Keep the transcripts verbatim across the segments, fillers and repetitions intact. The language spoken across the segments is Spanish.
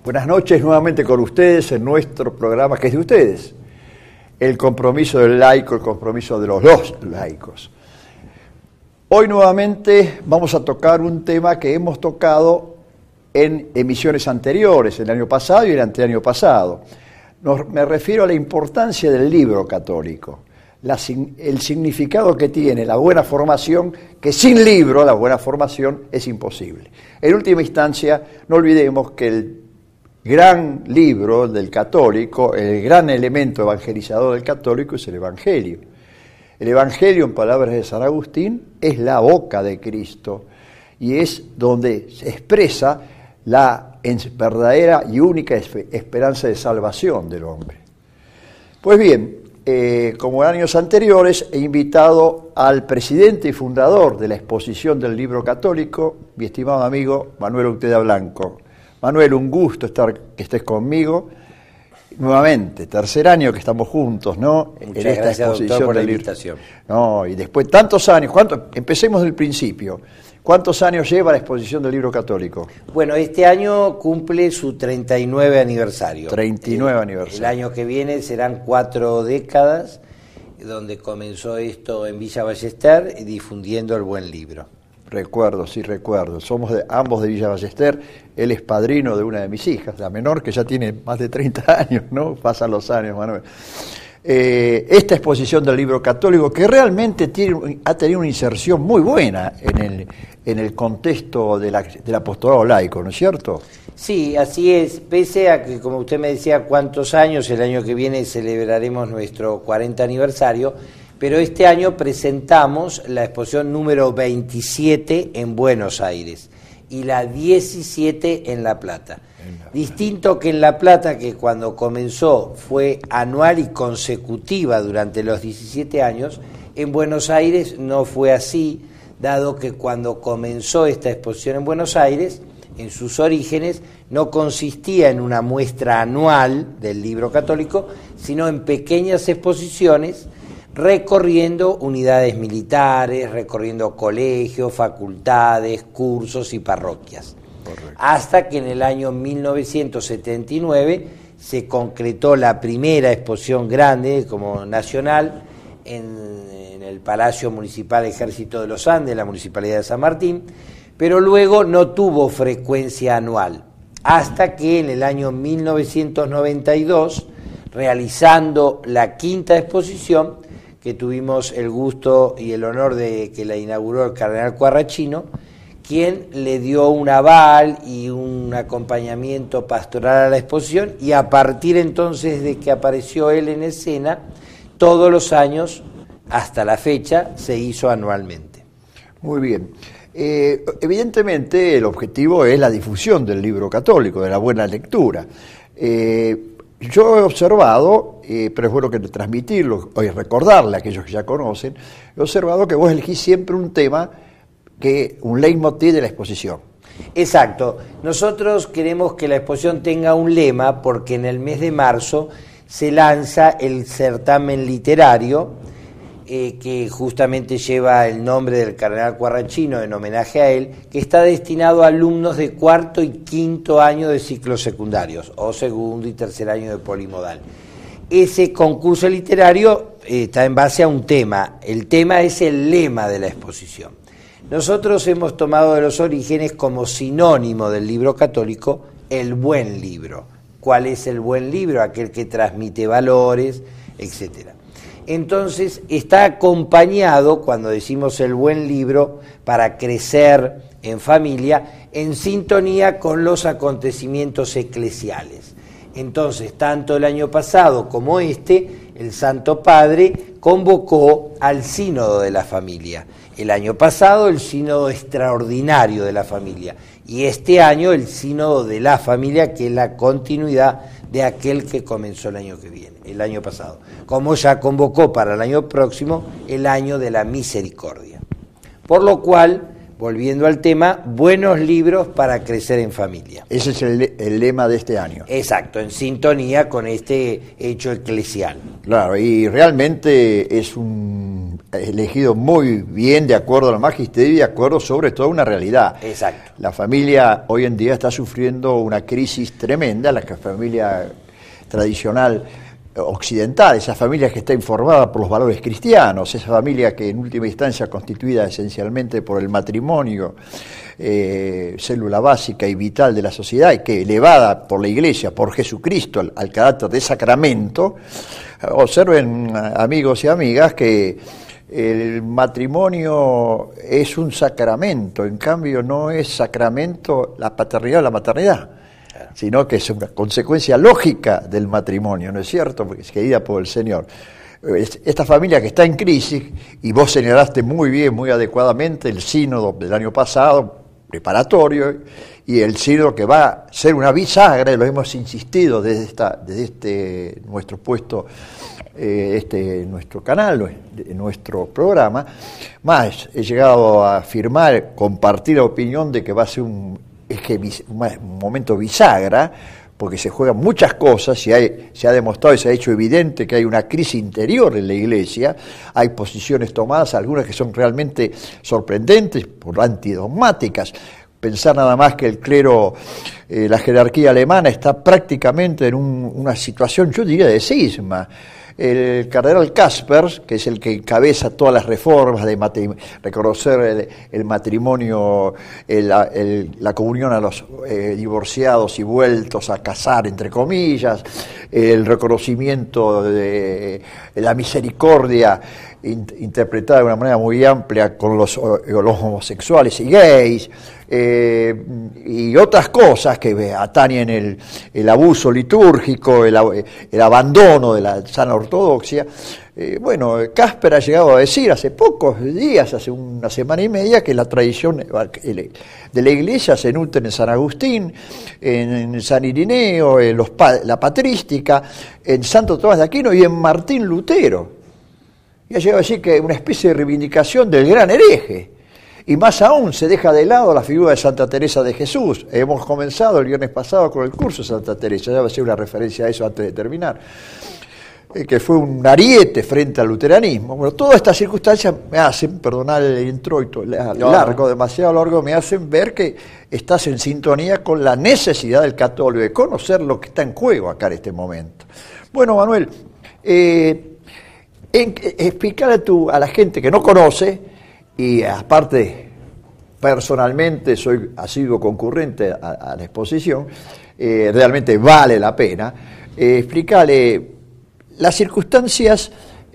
Buenas noches nuevamente con ustedes en nuestro programa que es de ustedes, el compromiso del laico, el compromiso de los dos laicos. Hoy nuevamente vamos a tocar un tema que hemos tocado en emisiones anteriores, el año pasado y el anteaño pasado. Nos, me refiero a la importancia del libro católico, la, el significado que tiene la buena formación, que sin libro la buena formación es imposible. En última instancia, no olvidemos que el gran libro del católico, el gran elemento evangelizador del católico es el Evangelio. El Evangelio, en palabras de San Agustín, es la boca de Cristo y es donde se expresa la verdadera y única esperanza de salvación del hombre. Pues bien, eh, como en años anteriores, he invitado al presidente y fundador de la exposición del libro católico, mi estimado amigo Manuel Ucteda Blanco. Manuel, un gusto estar que estés conmigo. Nuevamente, tercer año que estamos juntos, ¿no? Muchas en esta gracias, exposición doctor, por la del invitación. No, y después tantos años, ¿cuánto? Empecemos del principio. ¿Cuántos años lleva la exposición del libro católico? Bueno, este año cumple su treinta y nueve aniversario. treinta y nueve el, aniversario. El año que viene serán cuatro décadas, donde comenzó esto en Villa Ballester, difundiendo el buen libro. Recuerdo, sí recuerdo. Somos de, ambos de Villa Ballester. Él es padrino de una de mis hijas, la menor, que ya tiene más de treinta años, ¿no? Pasan los años, Manuel. Eh, esta exposición del libro católico, que realmente tiene, ha tenido una inserción muy buena en el, en el contexto de la, del apostolado laico, ¿no es cierto? Sí, así es. Pese a que, como usted me decía, cuántos años, el año que viene celebraremos nuestro cuarenta aniversario, pero este año presentamos la exposición número veintisiete en Buenos Aires y la diecisiete en La Plata. Distinto que en La Plata, que cuando comenzó fue anual y consecutiva durante los diecisiete años, en Buenos Aires no fue así, dado que cuando comenzó esta exposición en Buenos Aires, en sus orígenes, no consistía en una muestra anual del libro católico, sino en pequeñas exposiciones recorriendo unidades militares, recorriendo colegios, facultades, cursos y parroquias. Correcto. Hasta que en el año mil novecientos setenta y nueve se concretó la primera exposición grande como nacional en, en el Palacio Municipal Ejército de los Andes, la Municipalidad de San Martín, pero luego no tuvo frecuencia anual, hasta que en el año mil novecientos noventa y dos, realizando la quinta exposición, que tuvimos el gusto y el honor de que la inauguró el cardenal Quarrachino, quien le dio un aval y un acompañamiento pastoral a la exposición, y a partir entonces de que apareció él en escena, todos los años, hasta la fecha, se hizo anualmente. Muy bien. Eh, evidentemente el objetivo es la difusión del libro católico, de la buena lectura. Eh, Yo he observado, eh, pero es bueno que transmitirlo y recordarle a aquellos que ya conocen, he observado que vos elegís siempre un tema, que un leitmotiv de la exposición. Exacto. Nosotros queremos que la exposición tenga un lema porque en el mes de marzo se lanza el certamen literario eh, que justamente lleva el nombre del cardenal Quarrachino en homenaje a él, que está destinado a alumnos de cuarto y quinto año de ciclos secundarios o segundo y tercer año de polimodal. Ese concurso literario eh, está en base a un tema. El tema es el lema de la exposición. Nosotros hemos tomado de los orígenes como sinónimo del libro católico el buen libro. ¿Cuál es el buen libro? Aquel que transmite valores, etcétera. Entonces está acompañado, cuando decimos el buen libro, para crecer en familia, en sintonía con los acontecimientos eclesiales. Entonces, tanto el año pasado como este, el Santo Padre convocó al Sínodo de la Familia. El año pasado el Sínodo Extraordinario de la Familia y este año el Sínodo de la Familia, que es la continuidad de aquel que comenzó el año que viene, el año pasado, como ya convocó para el año próximo el año de la misericordia. Por lo cual, volviendo al tema, buenos libros para crecer en familia. Ese es el, el lema de este año. Exacto, en sintonía con este hecho eclesial. Claro, y realmente es un elegido muy bien de acuerdo al magisterio y de acuerdo sobre todo a una realidad. Exacto. La familia hoy en día está sufriendo una crisis tremenda, la familia tradicional occidental, esa familia que está informada por los valores cristianos, esa familia que en última instancia constituida esencialmente por el matrimonio, eh, célula básica y vital de la sociedad, y que elevada por la Iglesia, por Jesucristo, al, al carácter de sacramento. Observen, amigos y amigas, que el matrimonio es un sacramento, en cambio no es sacramento la paternidad o la maternidad, sino que es una consecuencia lógica del matrimonio, ¿no es cierto? Porque es querida por el Señor. Esta familia que está en crisis, y vos señalaste muy bien, muy adecuadamente, el sínodo del año pasado, preparatorio, y el sínodo que va a ser una bisagra, y lo hemos insistido desde, esta, desde este nuestro puesto, eh, este nuestro canal, nuestro programa, más he llegado a afirmar, compartir la opinión de que va a ser un es que un momento bisagra, porque se juegan muchas cosas, y hay, se ha demostrado y se ha hecho evidente que hay una crisis interior en la Iglesia, hay posiciones tomadas, algunas que son realmente sorprendentes, por antidogmáticas. Pensar nada más que el clero, eh, la jerarquía alemana está prácticamente en un, una situación, yo diría, de cisma. El cardenal Caspers, que es el que encabeza todas las reformas de matri- reconocer el, el matrimonio, el, el, la comunión a los eh, divorciados y vueltos a casar, entre comillas, el reconocimiento de, de la misericordia in, interpretada de una manera muy amplia con los, los homosexuales y gays, eh, y otras cosas que atañen el, el abuso litúrgico, el, el abandono de la sana ortodoxia. Eh, bueno, Casper ha llegado a decir hace pocos días, hace una semana y media, que la tradición de la Iglesia se nutre en San Agustín, en San Irineo, en los, la patrística, en Santo Tomás de Aquino y en Martín Lutero. Y ha llegado a decir que una especie de reivindicación del gran hereje. Y más aún, se deja de lado la figura de Santa Teresa de Jesús. Hemos comenzado el viernes pasado con el curso de Santa Teresa, ya va a ser una referencia a eso antes de terminar, eh, que fue un ariete frente al luteranismo. Bueno, todas estas circunstancias me hacen, perdonar el introito largo, no. demasiado largo, me hacen ver que estás en sintonía con la necesidad del católico de conocer lo que está en juego acá en este momento. Bueno, Manuel, eh, en, explicar a, tu, a la gente que no conoce, y aparte personalmente soy asiduo concurrente a, a la exposición, eh, realmente vale la pena, eh, explicarle las circunstancias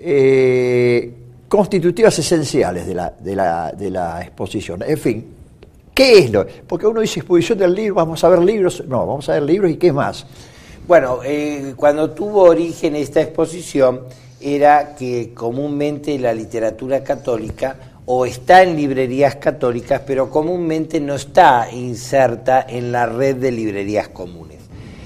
eh, constitutivas esenciales de la, de, la, de la exposición. En fin, ¿qué es lo? Porque uno dice exposición del libro, vamos a ver libros, no, vamos a ver libros y qué más. Bueno, eh, cuando tuvo origen esta exposición era que comúnmente la literatura católica o está en librerías católicas, pero comúnmente no está inserta en la red de librerías comunes.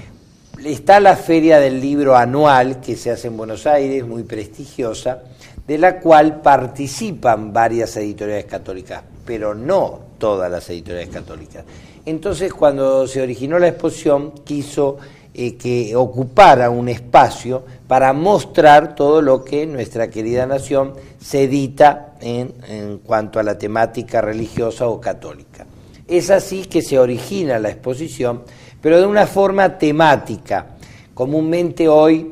Está la Feria del Libro anual, que se hace en Buenos Aires, muy prestigiosa, de la cual participan varias editoriales católicas, pero no todas las editoriales católicas. Entonces, cuando se originó la exposición, quiso eh, que ocupara un espacio para mostrar todo lo que nuestra querida nación se edita en, en cuanto a la temática religiosa o católica. Es así que se origina la exposición, pero de una forma temática. Comúnmente hoy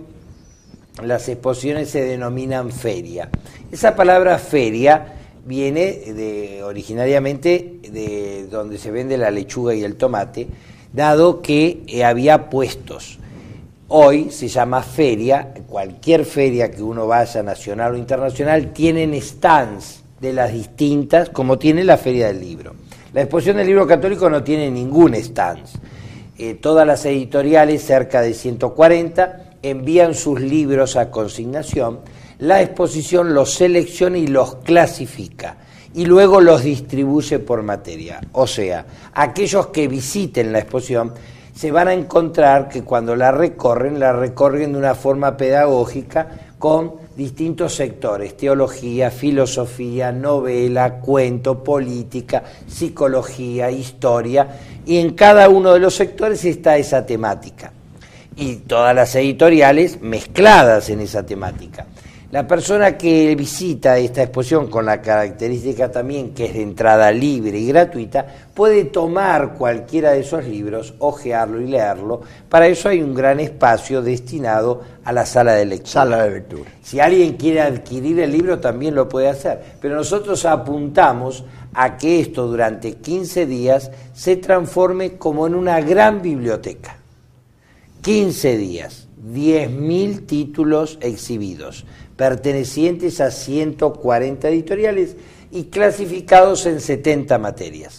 las exposiciones se denominan feria. Esa palabra feria viene de, originariamente de donde se vende la lechuga y el tomate, dado que eh, había puestos. Hoy se llama feria, cualquier feria que uno vaya, nacional o internacional, tienen stands de las distintas, como tiene la Feria del Libro. La exposición del libro católico no tiene ningún stand. Eh, todas las editoriales, cerca de ciento cuarenta, envían sus libros a consignación, la exposición los selecciona y los clasifica, y luego los distribuye por materia. O sea, aquellos que visiten la exposición se van a encontrar que cuando la recorren, la recorren de una forma pedagógica con distintos sectores: teología, filosofía, novela, cuento, política, psicología, historia, y en cada uno de los sectores está esa temática. Y todas las editoriales mezcladas en esa temática. La persona que visita esta exposición, con la característica también que es de entrada libre y gratuita, puede tomar cualquiera de esos libros, hojearlo y leerlo. Para eso hay un gran espacio destinado a la sala de lectura. Sala de lectura. Si alguien quiere adquirir el libro también lo puede hacer, pero nosotros apuntamos a que esto durante quince días se transforme como en una gran biblioteca. quince días, diez mil títulos exhibidos, pertenecientes a ciento cuarenta editoriales y clasificados en setenta materias.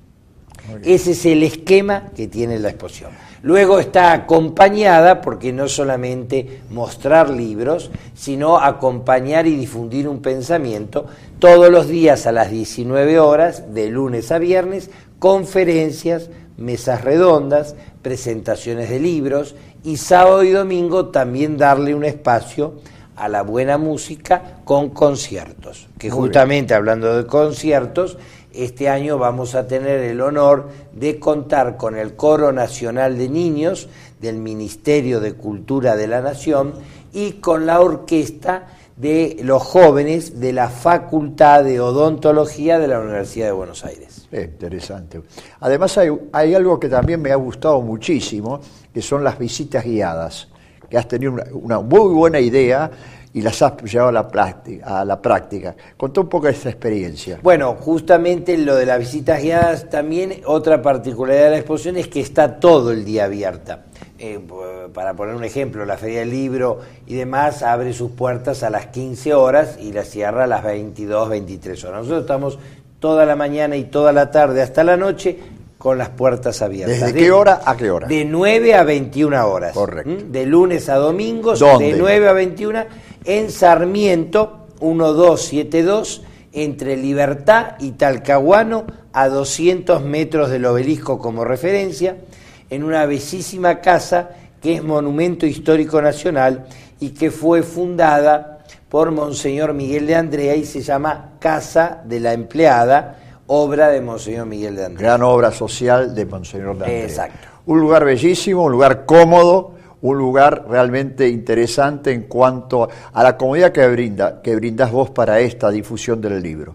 Ese es el esquema que tiene la exposición. Luego está acompañada, porque no solamente mostrar libros, sino acompañar y difundir un pensamiento, todos los días a las diecinueve horas, de lunes a viernes, conferencias, mesas redondas, presentaciones de libros, y sábado y domingo también darle un espacio a la buena música con conciertos, que Muy justamente bien. Hablando de conciertos, este año vamos a tener el honor de contar con el Coro Nacional de Niños del Ministerio de Cultura de la Nación y con la orquesta de los jóvenes de la Facultad de Odontología de la Universidad de Buenos Aires. Eh, interesante. Además hay, hay algo que también me ha gustado muchísimo, que son las visitas guiadas, que has tenido una, una muy buena idea y las has llevado a la práctica. A la práctica. Contá un poco de esta experiencia. Bueno, justamente lo de las visitas guiadas también, otra particularidad de la exposición es que está todo el día abierta. Eh, para poner un ejemplo, la Feria del Libro y demás abre sus puertas a las quince horas y la cierra a las veintidós, veintitrés horas. Nosotros estamos toda la mañana y toda la tarde hasta la noche con las puertas abiertas. ¿Desde de, qué hora a qué hora? De nueve a veintiuna horas. Correcto. ¿Mm? De lunes a domingos, ¿Dónde? De nueve a veintiuna, en Sarmiento, mil doscientos setenta y dos, entre Libertad y Talcahuano, a doscientos metros del obelisco como referencia, en una bellísima casa que es Monumento Histórico Nacional y que fue fundada por Monseñor Miguel de Andrea y se llama Casa de la Empleada, obra de Monseñor Miguel de Andrea. Gran obra social de Monseñor de Andrea. Exacto. Un lugar bellísimo, un lugar cómodo, un lugar realmente interesante en cuanto a la comodidad que brinda, que brindás vos para esta difusión del libro.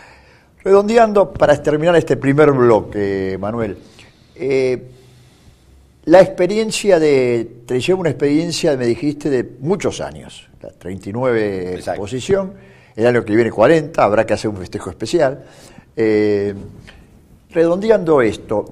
Redondeando, para terminar este primer bloque, Manuel, eh, la experiencia de, te lleva una experiencia, me dijiste, de muchos años, la treinta y nueve Exacto. exposición, el año que viene cuarenta, habrá que hacer un festejo especial. Eh, redondeando esto,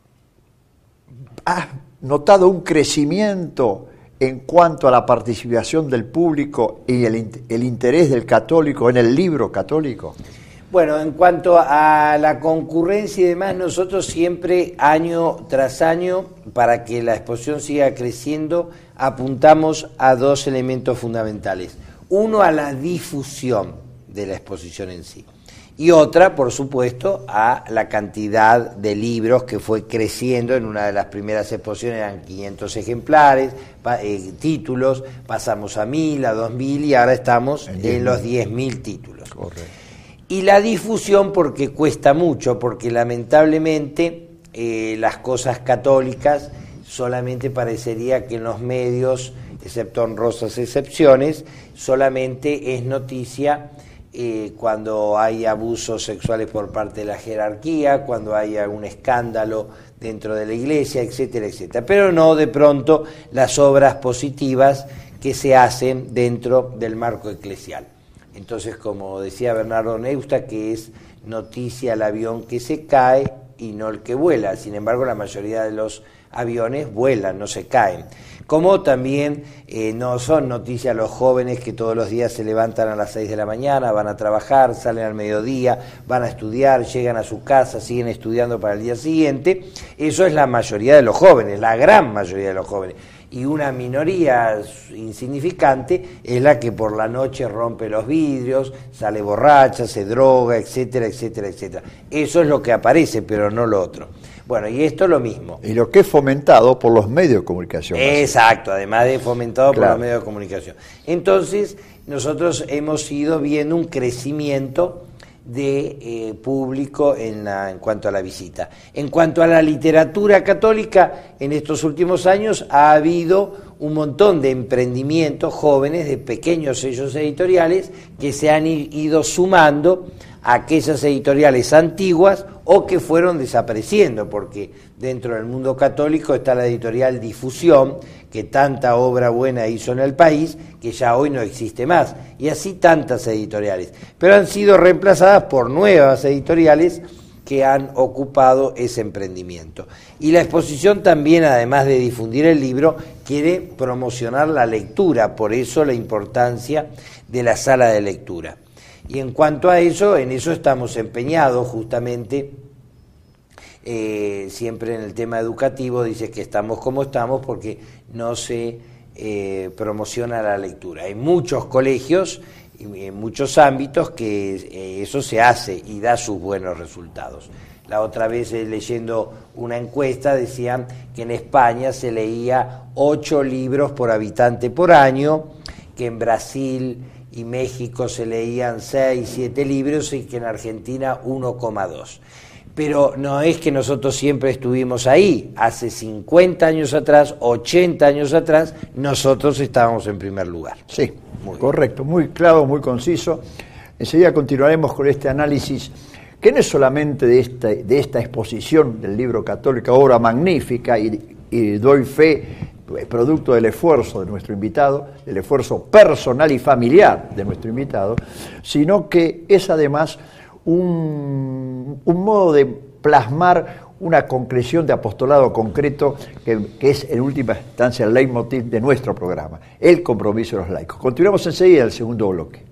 ¿has notado un crecimiento en cuanto a la participación del público y el, el interés del católico en el libro católico? Bueno, en cuanto a la concurrencia y demás, nosotros siempre, año tras año, para que la exposición siga creciendo, apuntamos a dos elementos fundamentales. Uno, a la difusión de la exposición en sí. Y otra, por supuesto, a la cantidad de libros que fue creciendo. En una de las primeras exposiciones eran quinientos ejemplares, eh, títulos, pasamos a mil, a dos mil y ahora estamos en, en los diez mil títulos. Correcto. Y la difusión porque cuesta mucho, porque lamentablemente eh, las cosas católicas solamente parecería que en los medios, excepto honrosas excepciones, solamente es noticia eh, cuando hay abusos sexuales por parte de la jerarquía, cuando hay algún escándalo dentro de la iglesia, etcétera, etcétera. Pero no de pronto las obras positivas que se hacen dentro del marco eclesial. Entonces, como decía Bernardo Neustadt, que es noticia el avión que se cae y no el que vuela. Sin embargo, la mayoría de los aviones vuelan, no se caen. Como también eh, no son noticias los jóvenes que todos los días se levantan a las seis de la mañana, van a trabajar, salen al mediodía, van a estudiar, llegan a su casa, siguen estudiando para el día siguiente. Eso es la mayoría de los jóvenes, la gran mayoría de los jóvenes. Y una minoría insignificante es la que por la noche rompe los vidrios, sale borracha, se droga, etcétera, etcétera, etcétera. Eso es lo que aparece, pero no lo otro. Bueno, y esto es lo mismo. Y lo que es fomentado por los medios de comunicación. Exacto, además de fomentado claro. por los medios de comunicación. Entonces, nosotros hemos ido viendo un crecimiento de eh, público en, la, en cuanto a la visita. En cuanto a la literatura católica, en estos últimos años ha habido un montón de emprendimientos jóvenes de pequeños sellos editoriales que se han ido sumando a aquellas editoriales antiguas o que fueron desapareciendo, porque dentro del mundo católico está la editorial Difusión, que tanta obra buena hizo en el país, que ya hoy no existe más, y así tantas editoriales, pero han sido reemplazadas por nuevas editoriales que han ocupado ese emprendimiento. Y la exposición también, además de difundir el libro, quiere promocionar la lectura, por eso la importancia de la sala de lectura. Y en cuanto a eso, en eso estamos empeñados justamente, eh, siempre en el tema educativo dice que estamos como estamos porque no se eh, promociona la lectura. Hay muchos colegios en muchos ámbitos que eh, eso se hace y da sus buenos resultados. La otra vez eh, leyendo una encuesta decían que en España se leía ocho libros por habitante por año, que en Brasil y México se leían seis, siete libros y que en Argentina uno coma dos. Pero no es que nosotros siempre estuvimos ahí. Hace cincuenta años atrás, ochenta años atrás, nosotros estábamos en primer lugar. Sí, muy correcto, muy claro, muy conciso. Enseguida continuaremos con este análisis, que no es solamente de esta, de esta exposición del libro católico, obra magnífica, y, y doy fe, producto del esfuerzo de nuestro invitado, del esfuerzo personal y familiar de nuestro invitado, sino que es además un, un modo de plasmar una concreción de apostolado concreto que, que es en última instancia el leitmotiv de nuestro programa, el compromiso de los laicos. Continuamos enseguida el segundo bloque.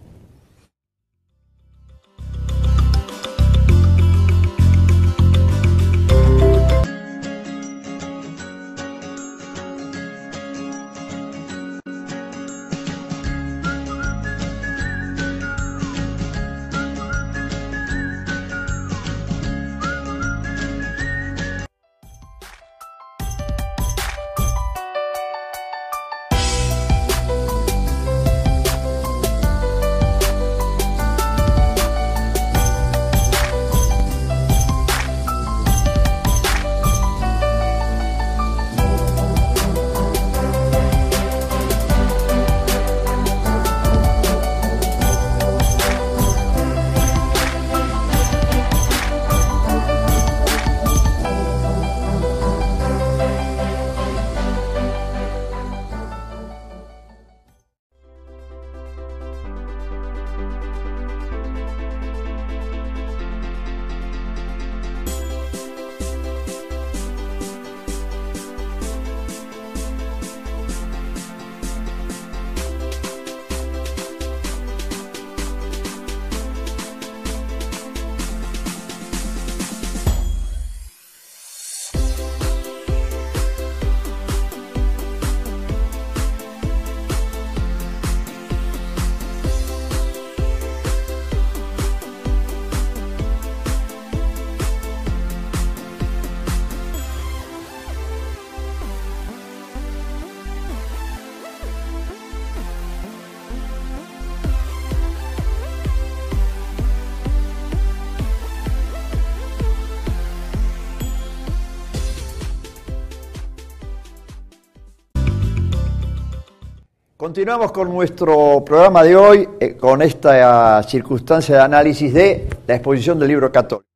Continuamos con nuestro programa de hoy, eh, con esta uh, circunstancia de análisis de la exposición del libro católico.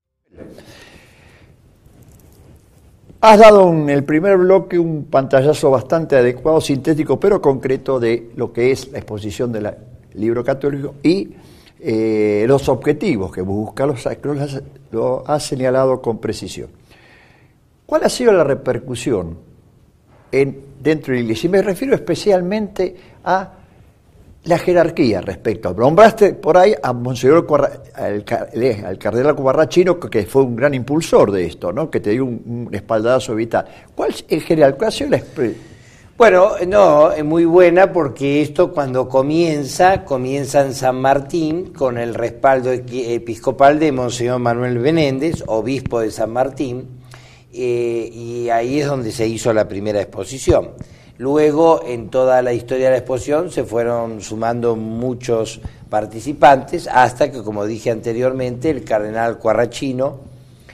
Has dado en el primer bloque un pantallazo bastante adecuado, sintético, pero concreto de lo que es la exposición del libro católico y eh, los objetivos que busca, los, los, lo has señalado con precisión. ¿Cuál ha sido la repercusión en, dentro de la Iglesia? Y me refiero especialmente a la jerarquía respecto. Nombraste por ahí a Monseñor Cuarra, al, al cardenal Cuarrachino, que fue un gran impulsor de esto, ¿no? Que te dio un, un espaldarazo vital. ¿Cuál en general, cuál ha sido la Bueno, no, es muy buena porque esto cuando comienza, comienza en San Martín con el respaldo episcopal de Monseñor Manuel Benéndez, obispo de San Martín, eh, y ahí es donde se hizo la primera exposición. Luego, en toda la historia de la exposición, se fueron sumando muchos participantes hasta que, como dije anteriormente, el cardenal Cuarrachino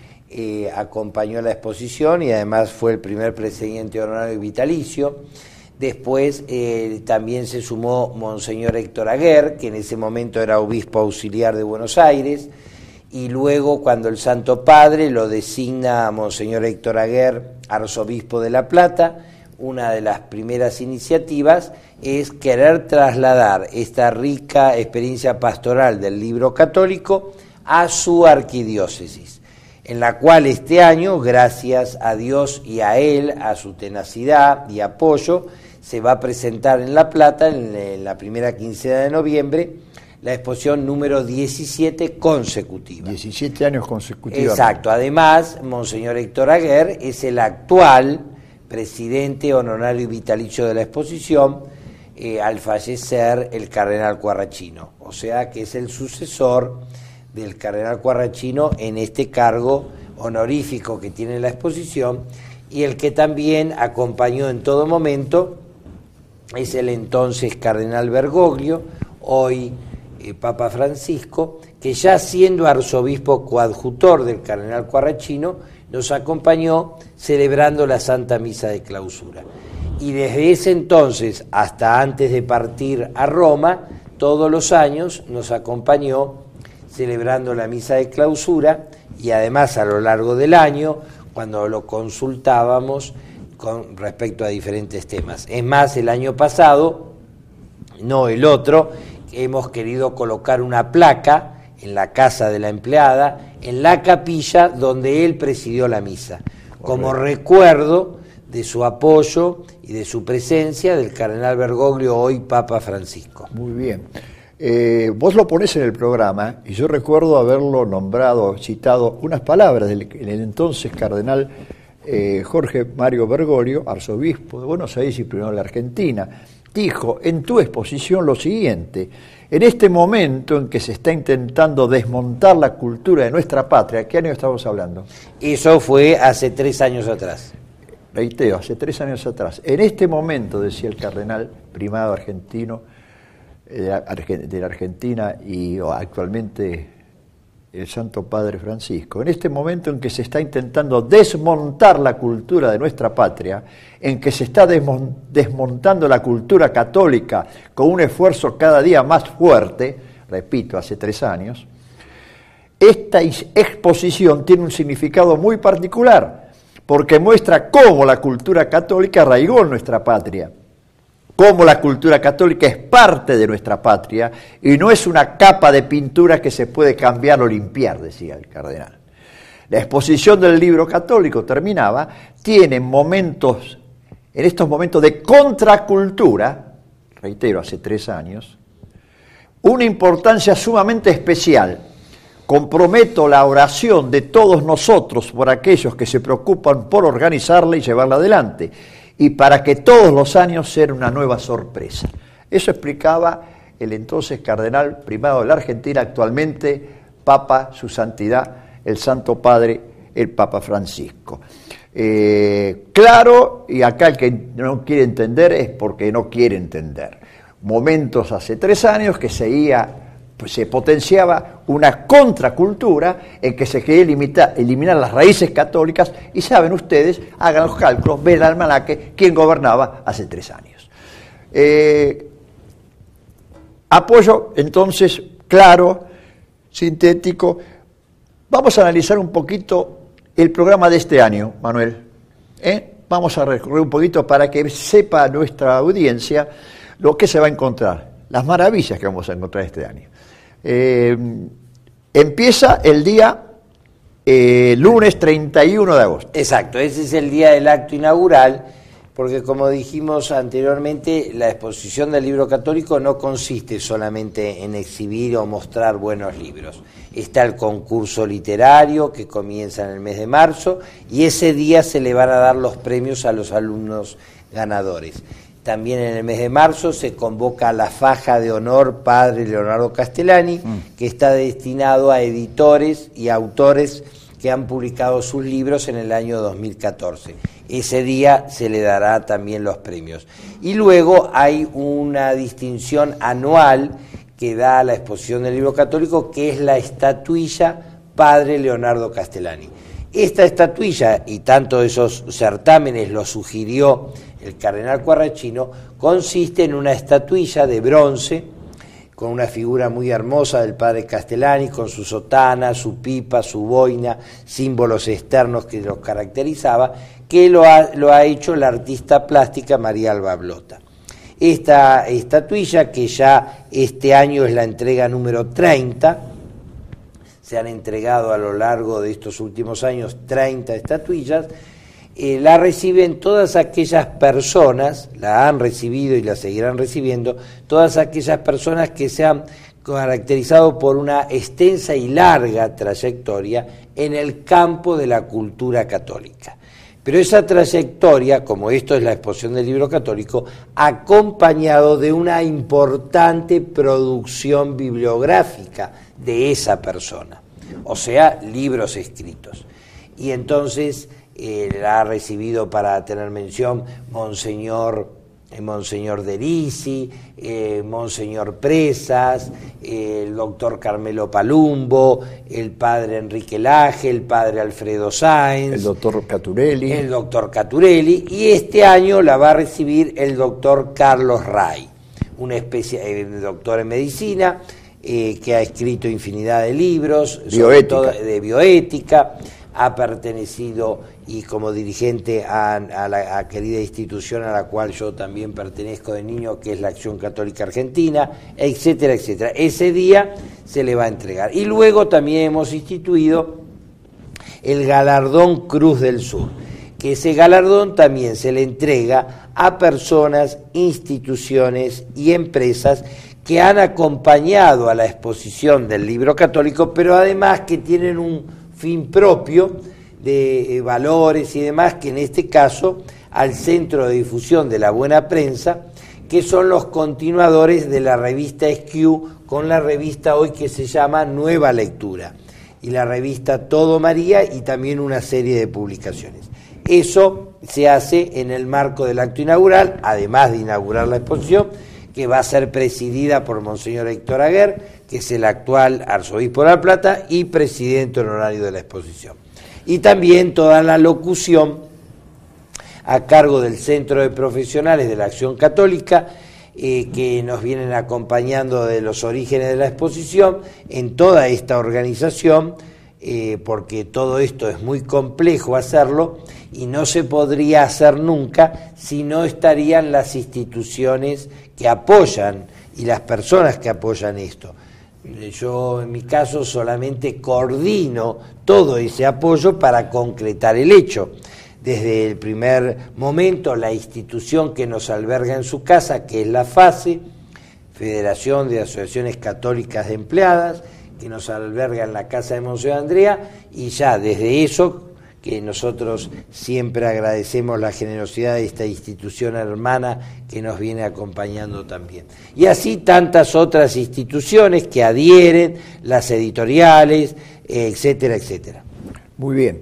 eh, acompañó la exposición y además fue el primer presidente honorario vitalicio. Después eh, también se sumó Monseñor Héctor Aguer, que en ese momento era obispo auxiliar de Buenos Aires, y luego cuando el Santo Padre lo designa a Monseñor Héctor Aguer arzobispo de La Plata, una de las primeras iniciativas es querer trasladar esta rica experiencia pastoral del libro católico a su arquidiócesis, en la cual este año, gracias a Dios y a él, a su tenacidad y apoyo, se va a presentar en La Plata, en la primera quincena de noviembre, la exposición número diecisiete consecutiva. diecisiete años consecutivos. Exacto. Además, Monseñor Héctor Aguer es el actual presidente honorario y vitalicio de la exposición, eh, al fallecer el cardenal Quarracino. O sea que es el sucesor del cardenal Quarracino en este cargo honorífico que tiene la exposición, y el que también acompañó en todo momento es el entonces cardenal Bergoglio, hoy eh, Papa Francisco, que ya siendo arzobispo coadjutor del cardenal Quarracino, nos acompañó celebrando la Santa Misa de Clausura. Y desde ese entonces hasta antes de partir a Roma, todos los años nos acompañó celebrando la Misa de Clausura, y además a lo largo del año, cuando lo consultábamos con respecto a diferentes temas. Es más, el año pasado, no el otro, hemos querido colocar una placa en la casa de la empleada, en la capilla donde él presidió la misa, como recuerdo de su apoyo y de su presencia del cardenal Bergoglio, hoy Papa Francisco. Muy bien. Eh, vos lo ponés en el programa, y yo recuerdo haberlo nombrado, citado unas palabras del, del entonces cardenal eh, Jorge Mario Bergoglio, arzobispo de Buenos Aires y primero de la Argentina. Dijo en tu exposición lo siguiente: en este momento en que se está intentando desmontar la cultura de nuestra patria, ¿qué año estamos hablando? Eso fue hace tres años atrás. Reitero, hace tres años atrás. En este momento, decía el cardenal primado argentino, de la Argentina y actualmente el Santo Padre Francisco, en este momento en que se está intentando desmontar la cultura de nuestra patria, en que se está desmontando la cultura católica con un esfuerzo cada día más fuerte, repito, hace tres años, esta exposición tiene un significado muy particular, porque muestra cómo la cultura católica arraigó en nuestra patria, cómo la cultura católica es parte de nuestra patria y no es una capa de pintura que se puede cambiar o limpiar, decía el cardenal. La exposición del libro católico, terminaba, tiene momentos, en estos momentos de contracultura, reitero, hace tres años, una importancia sumamente especial. Comprometo la oración de todos nosotros por aquellos que se preocupan por organizarla y llevarla adelante, y para que todos los años sea una nueva sorpresa. Eso explicaba el entonces cardenal primado de la Argentina, actualmente Papa, su Santidad, el Santo Padre, el Papa Francisco. Eh, claro, y acá el que no quiere entender es porque no quiere entender. Momentos hace tres años que seguía, pues se potenciaba una contracultura en que se quería eliminar, eliminar las raíces católicas, y saben ustedes, hagan los cálculos, ven el almanaque, quién gobernaba hace tres años. Eh, apoyo, entonces, claro, sintético. Vamos a analizar un poquito el programa de este año, Manuel. ¿Eh? Vamos a recorrer un poquito para que sepa nuestra audiencia lo que se va a encontrar, las maravillas que vamos a encontrar este año. Eh, empieza el día eh, lunes treinta y uno de agosto. Exacto, ese es el día del acto inaugural, porque como dijimos anteriormente, la exposición del libro católico no consiste solamente en exhibir o mostrar buenos libros. Está el concurso literario que comienza en el mes de marzo, y ese día se le van a dar los premios a los alumnos ganadores. También en el mes de marzo se convoca la faja de honor Padre Leonardo Castellani, mm. que está destinado a editores y autores que han publicado sus libros en el año dos mil catorce. Ese día se le dará también los premios. Y luego hay una distinción anual que da la exposición del libro católico, que es la estatuilla Padre Leonardo Castellani. Esta estatuilla, y tanto esos certámenes lo sugirió el cardenal Quarracino, consiste en una estatuilla de bronce con una figura muy hermosa del padre Castellani, con su sotana, su pipa, su boina, símbolos externos que los caracterizaba, que lo ha, lo ha hecho la artista plástica María Alba Blota. Esta estatuilla, que ya este año es la entrega número treinta, se han entregado a lo largo de estos últimos años treinta estatuillas, eh, la reciben todas aquellas personas, la han recibido y la seguirán recibiendo, todas aquellas personas que se han caracterizado por una extensa y larga trayectoria en el campo de la cultura católica. Pero esa trayectoria, como esto es la exposición del libro católico, acompañado de una importante producción bibliográfica de esa persona, o sea, libros escritos. Y entonces eh, la ha recibido, para tener mención, Monseñor, eh, Monseñor Derisi, eh, Monseñor Presas, eh, el doctor Carmelo Palumbo, el padre Enrique Laje, el padre Alfredo Sáenz, el doctor Caturelli. El doctor Caturelli, y este año la va a recibir el doctor Carlos Ray, un especie, eh, doctor en medicina, eh, que ha escrito infinidad de libros, bioética. sobre todo de bioética, ha pertenecido y como dirigente a, a la a querida institución a la cual yo también pertenezco de niño, que es la Acción Católica Argentina, etcétera, etcétera. Ese día se le va a entregar. Y luego también hemos instituido el galardón Cruz del Sur, que ese galardón también se le entrega a personas, instituciones y empresas que han acompañado a la exposición del libro católico, pero además que tienen un fin propio de eh, valores y demás, que en este caso al Centro de Difusión de la Buena Prensa, que son los continuadores de la revista S Q con la revista hoy que se llama Nueva Lectura, y la revista Todo María, y también una serie de publicaciones. Eso se hace en el marco del acto inaugural, además de inaugurar la exposición, que va a ser presidida por Monseñor Héctor Aguer, que es el actual arzobispo de La Plata y presidente honorario de la exposición. Y también toda la locución a cargo del Centro de Profesionales de la Acción Católica, eh, que nos vienen acompañando de los orígenes de la exposición en toda esta organización, eh, porque todo esto es muy complejo hacerlo y no se podría hacer nunca si no estarían las instituciones que apoyan y las personas que apoyan esto. Yo en mi caso solamente coordino todo ese apoyo para concretar el hecho. Desde el primer momento, la institución que nos alberga en su casa, que es la FACE, Federación de Asociaciones Católicas de Empleadas, que nos alberga en la casa de Monseñor Andrea, y ya desde eso, que nosotros siempre agradecemos la generosidad de esta institución hermana que nos viene acompañando también. Y así tantas otras instituciones que adhieren, las editoriales, etcétera, etcétera. Muy bien.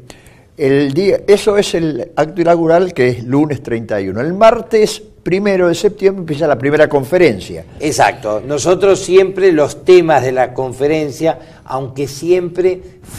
El día, eso es el acto inaugural, que es lunes treinta y uno. El martes primero de septiembre empieza la primera conferencia. Exacto. Nosotros siempre los temas de la conferencia, aunque siempre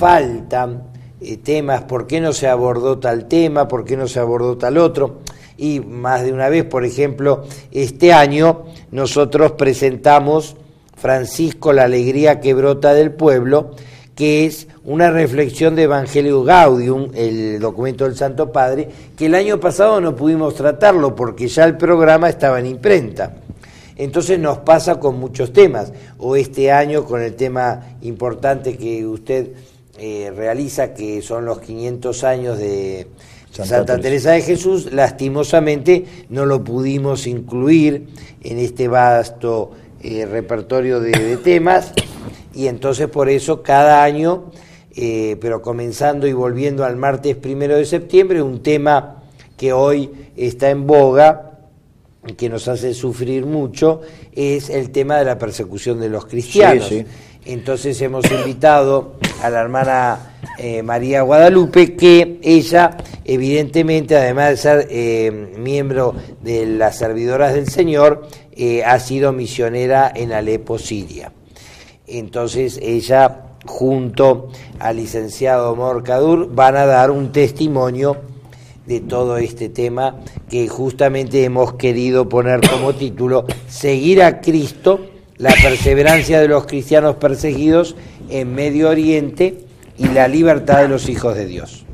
faltan eh, temas, ¿por qué no se abordó tal tema? ¿Por qué no se abordó tal otro? Y más de una vez, por ejemplo, este año nosotros presentamos Francisco, la alegría que brota del pueblo, que es una reflexión de Evangelio Gaudium, el documento del Santo Padre, que el año pasado no pudimos tratarlo porque ya el programa estaba en imprenta. Entonces nos pasa con muchos temas, o este año con el tema importante que usted eh, realiza, que son los quinientos años de Santa, Santa Teresa de Jesús. Lastimosamente no lo pudimos incluir en este vasto eh, repertorio de, de temas, y entonces por eso cada año, eh, pero comenzando y volviendo al martes primero de septiembre, un tema que hoy está en boga, que nos hace sufrir mucho, es el tema de la persecución de los cristianos. Sí, sí. Entonces hemos invitado a la hermana eh, María Guadalupe, que ella evidentemente, además de ser eh, miembro de las Servidoras del Señor, eh, ha sido misionera en Alepo, Siria. Entonces ella junto al licenciado Morcadur, van a dar un testimonio de todo este tema que justamente hemos querido poner como título: Seguir a Cristo, la perseverancia de los cristianos perseguidos en Medio Oriente y la libertad de los hijos de Dios.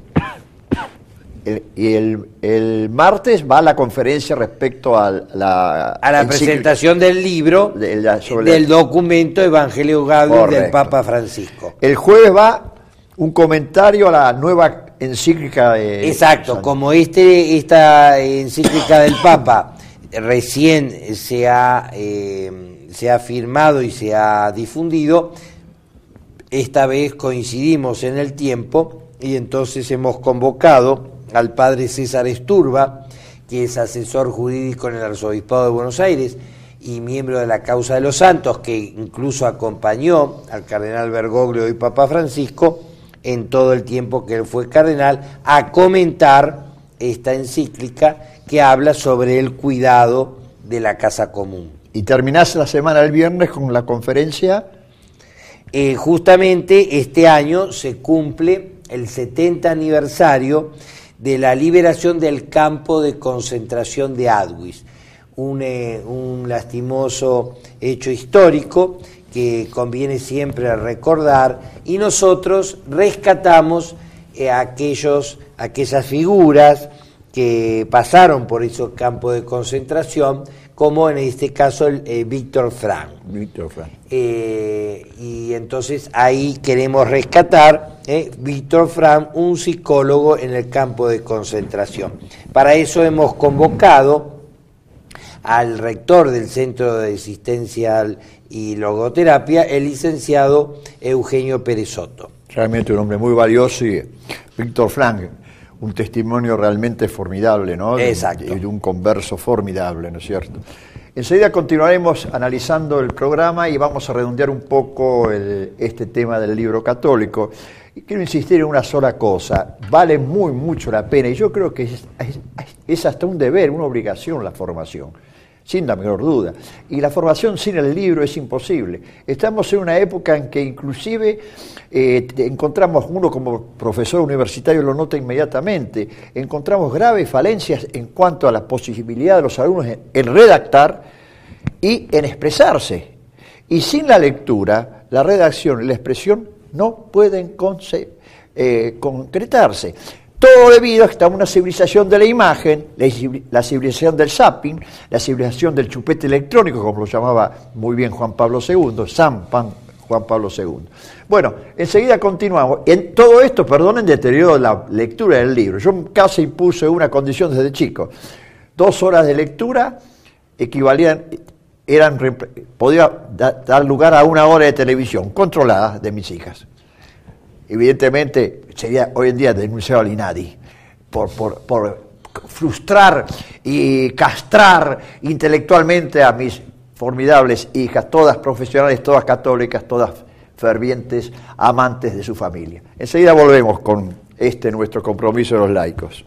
El, y el, el martes va a la conferencia respecto a la... A la presentación del libro, de la, sobre del la... documento Evangelio Gaudium del Papa Francisco. El jueves va un comentario a la nueva encíclica de... Exacto, San... como este esta encíclica del Papa recién se ha, eh, se ha firmado y se ha difundido, esta vez coincidimos en el tiempo y entonces hemos convocado al padre César Esturba, que es asesor jurídico en el Arzobispado de Buenos Aires y miembro de la Causa de los Santos, que incluso acompañó al cardenal Bergoglio y Papa Francisco en todo el tiempo que él fue cardenal, a comentar esta encíclica que habla sobre el cuidado de la casa común. ¿Y terminás la semana del viernes con la conferencia? Eh, justamente este año se cumple el setenta aniversario de la liberación del campo de concentración de Auschwitz, un, eh, un lastimoso hecho histórico que conviene siempre recordar, y nosotros rescatamos eh, aquellos, aquellas figuras que pasaron por ese campo de concentración, como en este caso el eh, Víctor Frank. Víctor Frank. Eh, y entonces ahí queremos rescatar eh, Víctor Frank, un psicólogo en el campo de concentración. Para eso hemos convocado al rector del Centro de Asistencial y Logoterapia, el licenciado Eugenio Pérez Soto. Realmente un hombre muy valioso, y Víctor Frank, un testimonio realmente formidable, ¿no? Exacto. De, de un converso formidable, ¿no es cierto? Enseguida continuaremos analizando el programa y vamos a redondear un poco el, este tema del libro católico. Y quiero insistir en una sola cosa: vale muy mucho la pena, y yo creo que es, es, es hasta un deber, una obligación la formación, sin la menor duda. Y la formación sin el libro es imposible. Estamos en una época en que inclusive eh, encontramos, uno como profesor universitario lo nota inmediatamente, encontramos graves falencias en cuanto a la posibilidad de los alumnos en, en redactar y en expresarse. Y sin la lectura, la redacción y la expresión no pueden conce- eh, concretarse. Todo debido a que estamos en una civilización de la imagen, la civilización del zapping, la civilización del chupete electrónico, como lo llamaba muy bien Juan Pablo segundo, San Pan Juan Pablo segundo. Bueno, enseguida continuamos. En todo esto, perdonen, deterioro la lectura del libro. Yo casi impuse una condición desde chico. Dos horas de lectura equivalían, eran, podía da, dar lugar a una hora de televisión controlada de mis hijas. Evidentemente sería hoy en día denunciado al INADI por, por, por frustrar y castrar intelectualmente a mis formidables hijas, todas profesionales, todas católicas, todas fervientes amantes de su familia. Enseguida volvemos con este nuestro compromiso de los laicos.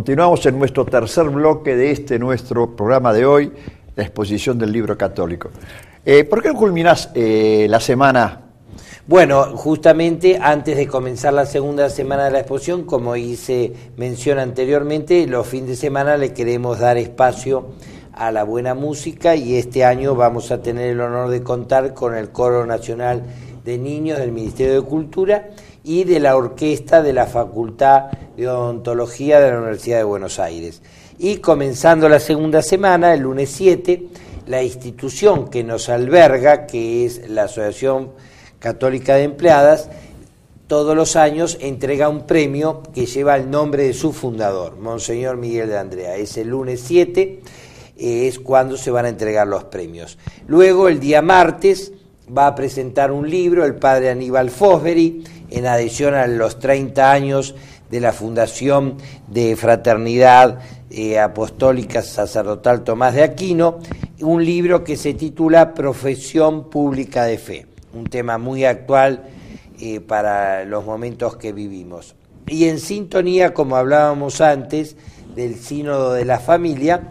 Continuamos en nuestro tercer bloque de este nuestro programa de hoy, la exposición del libro católico. Eh, ¿Por qué no culminás eh, la semana? Bueno, justamente antes de comenzar la segunda semana de la exposición, como hice mención anteriormente, los fines de semana le queremos dar espacio a la buena música y este año vamos a tener el honor de contar con el Coro Nacional de Niños del Ministerio de Cultura y de la orquesta de la Facultad de Odontología de la Universidad de Buenos Aires. Y comenzando la segunda semana, el lunes siete, la institución que nos alberga, que es la Asociación Católica de Empleadas, todos los años entrega un premio que lleva el nombre de su fundador, Monseñor Miguel de Andrea. Es el lunes siete, eh, es cuando se van a entregar los premios. Luego, el día martes, va a presentar un libro el padre Aníbal Fosbery, en adición a los treinta años de la Fundación de Fraternidad eh, Apostólica Sacerdotal Tomás de Aquino, un libro que se titula Profesión Pública de Fe, un tema muy actual eh, para los momentos que vivimos. Y en sintonía, como hablábamos antes, del Sínodo de la Familia,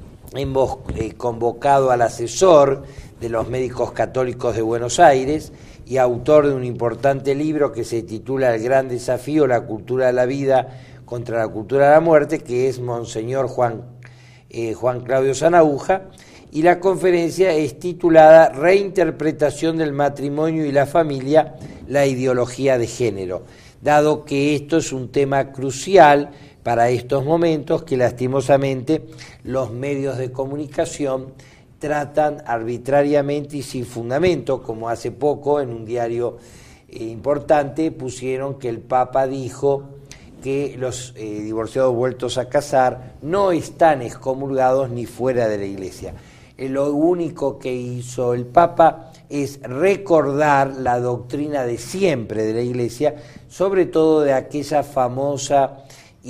hemos eh, convocado al asesor de los médicos católicos de Buenos Aires y autor de un importante libro que se titula El gran desafío, la cultura de la vida contra la cultura de la muerte, que es Monseñor Juan, eh, Juan Claudio Sanaúja, y la conferencia es titulada Reinterpretación del matrimonio y la familia, la ideología de género, dado que esto es un tema crucial para estos momentos que lastimosamente los medios de comunicación tratan arbitrariamente y sin fundamento, como hace poco en un diario eh, importante pusieron que el Papa dijo que los eh, divorciados vueltos a casar no están excomulgados ni fuera de la Iglesia. Eh, lo único que hizo el Papa es recordar la doctrina de siempre de la Iglesia, sobre todo de aquella famosa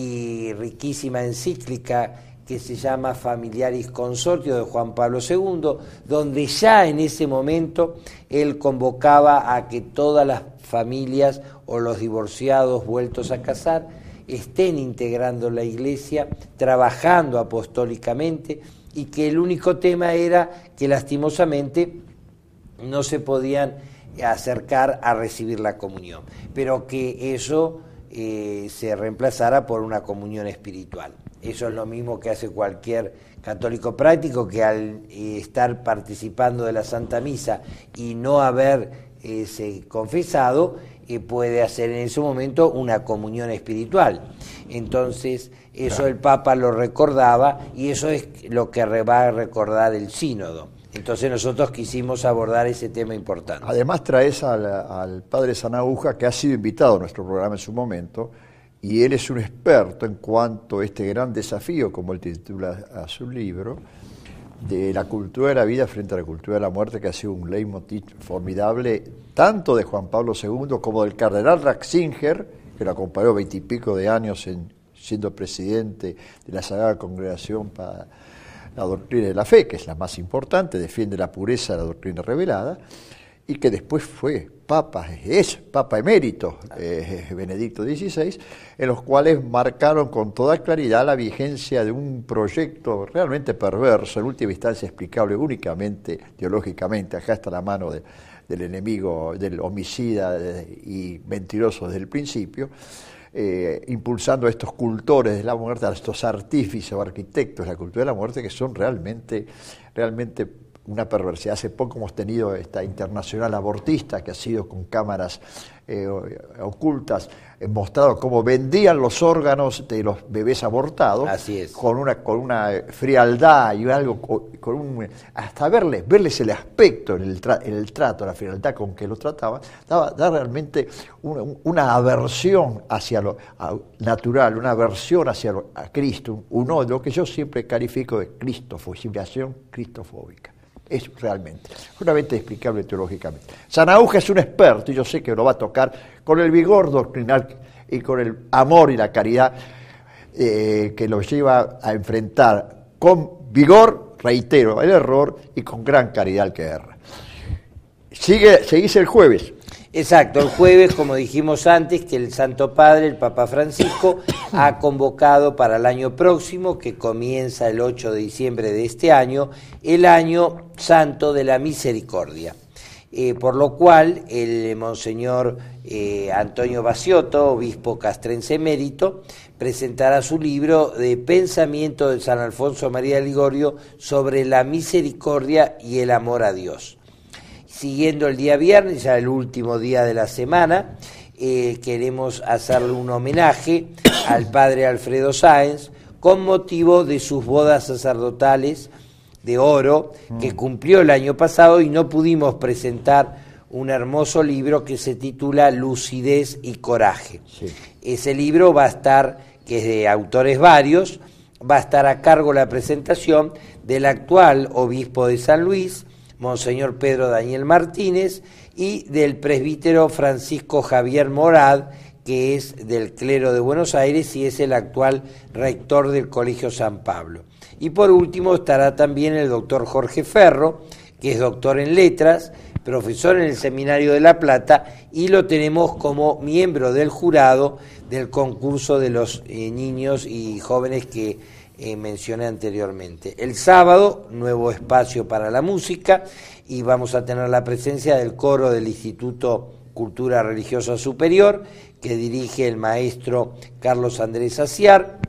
y riquísima encíclica que se llama Familiaris Consortio de Juan Pablo segundo, donde ya en ese momento él convocaba a que todas las familias o los divorciados vueltos a casar estén integrando la Iglesia, trabajando apostólicamente, y que el único tema era que lastimosamente no se podían acercar a recibir la comunión, pero que eso eh, se reemplazara por una comunión espiritual. Eso es lo mismo que hace cualquier católico práctico, que al eh, estar participando de la Santa Misa y no haber eh, se confesado, eh, puede hacer en ese momento una comunión espiritual. Entonces, eso claro, el Papa lo recordaba, y eso es lo que va a recordar el sínodo. Entonces nosotros quisimos abordar ese tema importante. Además traes al, al padre Sanaúja, que ha sido invitado a nuestro programa en su momento, y él es un experto en cuanto a este gran desafío, como él titula a su libro, de la cultura de la vida frente a la cultura de la muerte, que ha sido un leitmotiv formidable, tanto de Juan Pablo segundo como del cardenal Ratzinger, que lo acompañó veintipico de años en, siendo presidente de la Sagrada Congregación para la Doctrina de la Fe, que es la más importante, defiende la pureza de la doctrina revelada, y que después fue papa, es papa emérito, eh, Benedicto dieciséis, en los cuales marcaron con toda claridad la vigencia de un proyecto realmente perverso, en última instancia explicable únicamente teológicamente. Acá está la mano de, del enemigo, del homicida de, y mentiroso desde el principio, eh, impulsando a estos cultores de la muerte, a estos artífices o arquitectos de la cultura de la muerte, que son realmente, realmente una perversidad. Hace poco hemos tenido esta internacional abortista, que ha sido con cámaras eh, ocultas, eh, mostrado cómo vendían los órganos de los bebés abortados. Así es. con una con una frialdad y algo, con un, hasta verles, verles el aspecto en el, tra, en el trato, la frialdad con que lo trataban, daba, da realmente una, una aversión hacia lo a, natural, una aversión hacia lo, a Cristo, un odio que yo siempre califico de cristofobia, cristofóbica. Es realmente, realmente explicable teológicamente. Sanaúja es un experto, y yo sé que lo va a tocar con el vigor doctrinal y con el amor y la caridad eh, que lo lleva a enfrentar con vigor, reitero, el error, y con gran caridad el que erra. Sigue, seguís el jueves. Exacto, el jueves, como dijimos antes, que el Santo Padre, el Papa Francisco, ha convocado para el año próximo, que comienza el ocho de diciembre de este año, el año santo de la misericordia. Eh, por lo cual, el Monseñor eh, Antonio Baciotto, obispo castrense emérito, presentará su libro de Pensamiento de San Alfonso María de Ligorio sobre la misericordia y el amor a Dios. Siguiendo el día viernes, ya el último día de la semana, eh, queremos hacerle un homenaje al padre Alfredo Sáenz con motivo de sus bodas sacerdotales de oro que cumplió el año pasado y no pudimos presentar un hermoso libro que se titula Lucidez y Coraje. Sí. Ese libro va a estar, que es de autores varios, va a estar a cargo la presentación del actual obispo de San Luis, Monseñor Pedro Daniel Martínez, y del presbítero Francisco Javier Morad, que es del clero de Buenos Aires y es el actual rector del Colegio San Pablo. Y por último estará también el doctor Jorge Ferro, que es doctor en letras, profesor en el Seminario de La Plata, y lo tenemos como miembro del jurado del concurso de los eh, niños y jóvenes que eh, mencioné anteriormente. El sábado, nuevo espacio para la música, y vamos a tener la presencia del coro del Instituto Cultura Religiosa Superior, que dirige el maestro Carlos Andrés Aciar.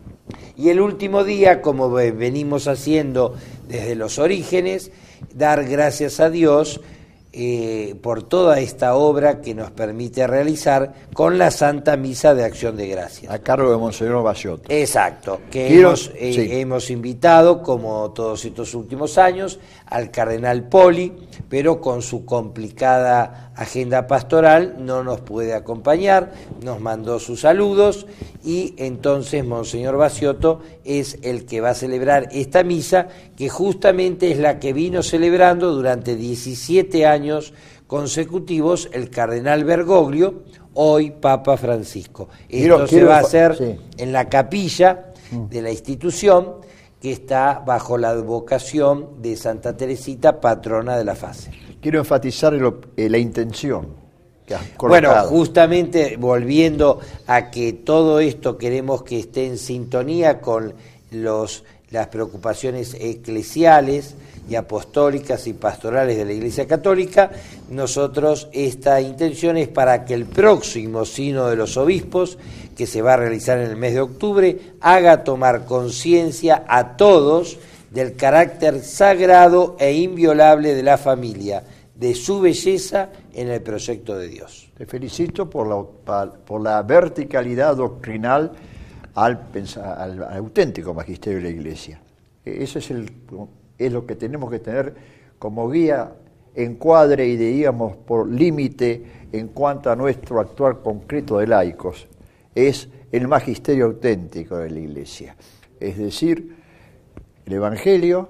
Y el último día, como venimos haciendo desde los orígenes, dar gracias a Dios eh, por toda esta obra que nos permite realizar con la Santa Misa de Acción de Gracias. A cargo de Monseñor Baciotto. Exacto, que Quiero, hemos, eh, sí. hemos invitado, como todos estos últimos años, al cardenal Poli, pero con su complicada agenda pastoral no nos puede acompañar, nos mandó sus saludos y entonces Monseñor Baciotto es el que va a celebrar esta misa, que justamente es la que vino celebrando durante diecisiete años consecutivos el cardenal Bergoglio, hoy Papa Francisco. Esto quiero, se quiero, va a hacer sí. en la capilla de la institución, que está bajo la advocación de Santa Teresita, patrona de la F A C E R. Quiero enfatizar lo, eh, la intención que has colocado. Bueno, justamente volviendo a que todo esto queremos que esté en sintonía con los, las preocupaciones eclesiales y apostólicas y pastorales de la Iglesia Católica, nosotros esta intención es para que el próximo Sínodo de los Obispos, que se va a realizar en el mes de octubre, haga tomar conciencia a todos del carácter sagrado e inviolable de la familia, de su belleza en el proyecto de Dios. Te felicito por la, por la verticalidad doctrinal al, al, al auténtico magisterio de la Iglesia. Eso es, el, es lo que tenemos que tener como guía, encuadre y digamos por límite en cuanto a nuestro actuar concreto de laicos. Es el magisterio auténtico de la Iglesia. Es decir, el Evangelio,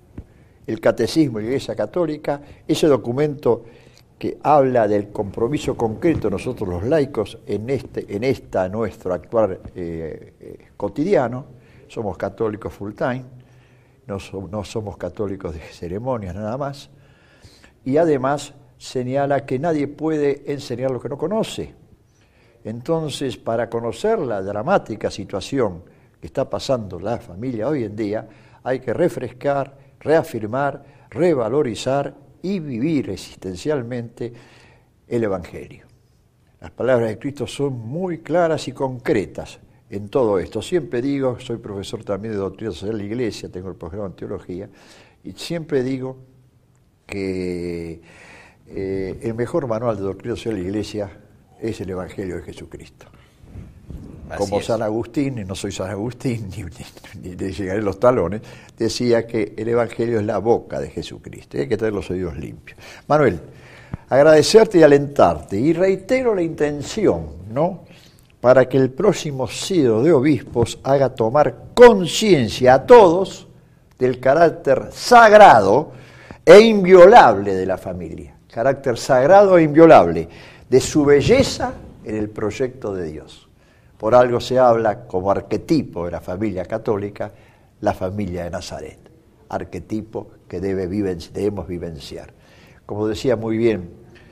el Catecismo de la Iglesia Católica, ese documento que habla del compromiso concreto de nosotros los laicos en este en esta nuestro actuar eh, eh, cotidiano. Somos católicos full time, no, so, no somos católicos de ceremonias nada más, y además señala que nadie puede enseñar lo que no conoce. Entonces, para conocer la dramática situación que está pasando la familia hoy en día, hay que refrescar, reafirmar, revalorizar y vivir existencialmente el Evangelio. Las palabras de Cristo son muy claras y concretas en todo esto. Siempre digo, soy profesor también de doctrina social de la Iglesia, tengo el posgrado en teología, y siempre digo que eh, el mejor manual de doctrina social de la Iglesia es el Evangelio de Jesucristo. Así Como es. San Agustín, y no soy San Agustín, ni, ni, ni de llegar en los talones, decía que el Evangelio es la boca de Jesucristo, y hay que tener los oídos limpios. Manuel, agradecerte y alentarte, y reitero la intención, ¿no?, para que el próximo sínodo de obispos haga tomar conciencia a todos del carácter sagrado e inviolable de la familia, carácter sagrado e inviolable de su belleza en el proyecto de Dios. Por algo se habla como arquetipo de la familia católica, la familia de Nazaret, arquetipo que debe viven, debemos vivenciar. Como decía muy bien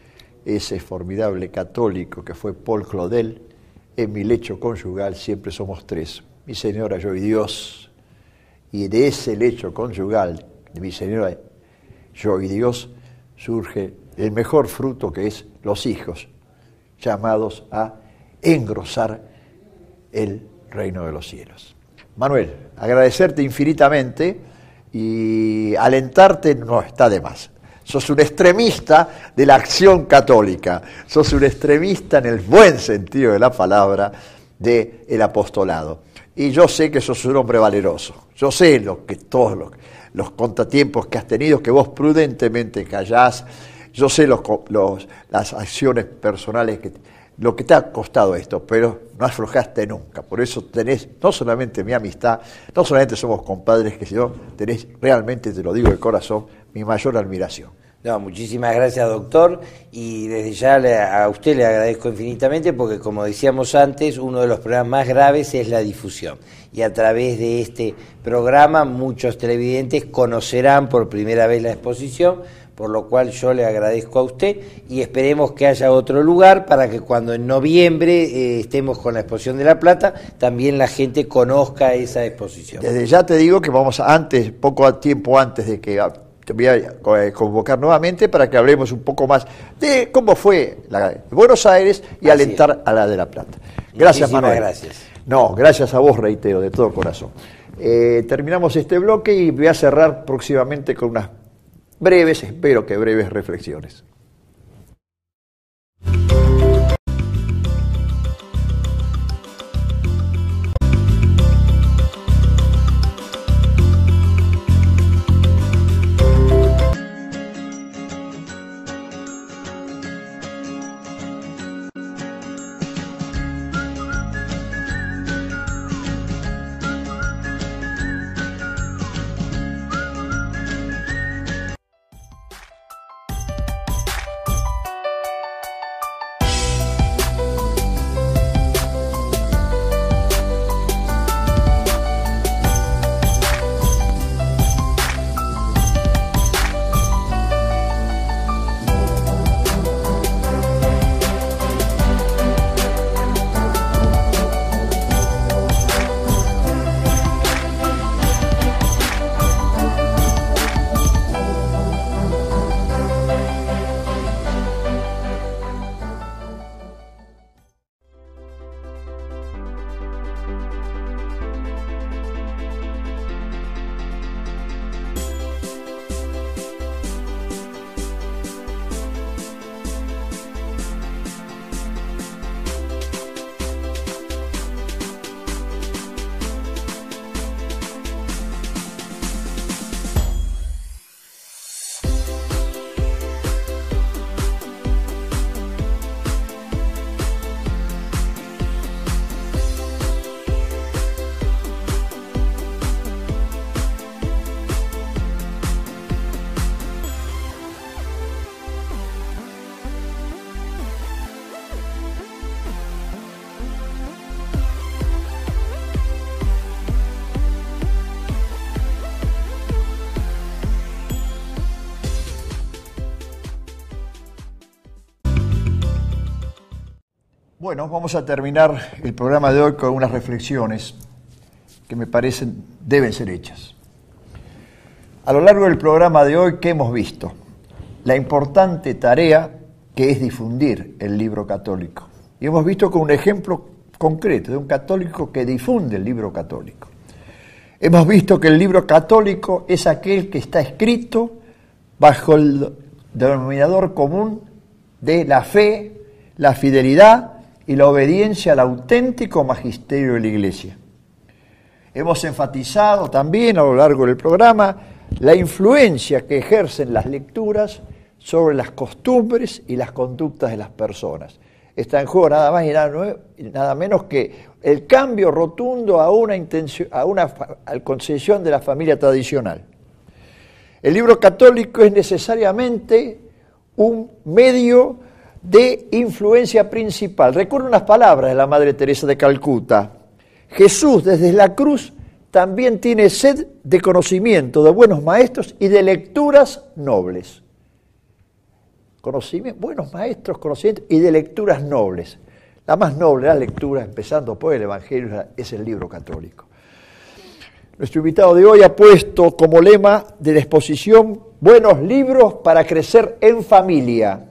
ese formidable católico que fue Paul Claudel, en mi lecho conyugal siempre somos tres, mi señora, yo y Dios. Y de ese lecho conyugal, de mi señora, yo y Dios, surge el mejor fruto, que es los hijos, llamados a engrosar el reino de los cielos. Manuel, agradecerte infinitamente y alentarte no está de más. Sos un extremista de la acción católica, sos un extremista en el buen sentido de la palabra del apostolado. Y yo sé que sos un hombre valeroso, yo sé lo que todos los, los contratiempos que has tenido, que vos prudentemente callás, yo sé los, los, las acciones personales, que lo que te ha costado esto, pero no aflojaste nunca. Por eso tenés no solamente mi amistad, no solamente somos compadres, que sino tenés realmente, te lo digo de corazón, mi mayor admiración. No, muchísimas gracias, doctor, y desde ya le, a usted le agradezco infinitamente porque, como decíamos antes, uno de los problemas más graves es la difusión. Y a través de este programa muchos televidentes conocerán por primera vez la exposición, por lo cual yo le agradezco a usted y esperemos que haya otro lugar para que cuando en noviembre eh, estemos con la exposición de La Plata, también la gente conozca esa exposición. Desde ya te digo que vamos antes, poco tiempo antes de que te voy a convocar nuevamente para que hablemos un poco más de cómo fue la de Buenos Aires y Así alentar es. a la de La Plata. Gracias, Muchísimas Manuel. gracias. No, gracias a vos, reitero, de todo corazón. Eh, terminamos este bloque y voy a cerrar próximamente con unas breves, espero que breves reflexiones. Bueno, vamos a terminar el programa de hoy con unas reflexiones que me parecen deben ser hechas. A lo largo del programa de hoy, ¿qué hemos visto? La importante tarea que es difundir el libro católico. Y hemos visto con un ejemplo concreto de un católico que difunde el libro católico. Hemos visto que el libro católico es aquel que está escrito bajo el denominador común de la fe, la fidelidad y la obediencia al auténtico magisterio de la Iglesia. Hemos enfatizado también a lo largo del programa la influencia que ejercen las lecturas sobre las costumbres y las conductas de las personas. Está en juego nada más y nada, nada menos que el cambio rotundo a una, intención, a una a concesión de la familia tradicional. El libro católico es necesariamente un medio de influencia principal. Recuerdo unas palabras de la Madre Teresa de Calcuta. Jesús desde la cruz también tiene sed de conocimiento, de buenos maestros y de lecturas nobles. conocimientos, buenos maestros, conocimientos y de lecturas nobles. La más noble de las lecturas, empezando por el Evangelio, es el libro católico. Nuestro invitado de hoy ha puesto como lema de la exposición buenos libros para crecer en familia.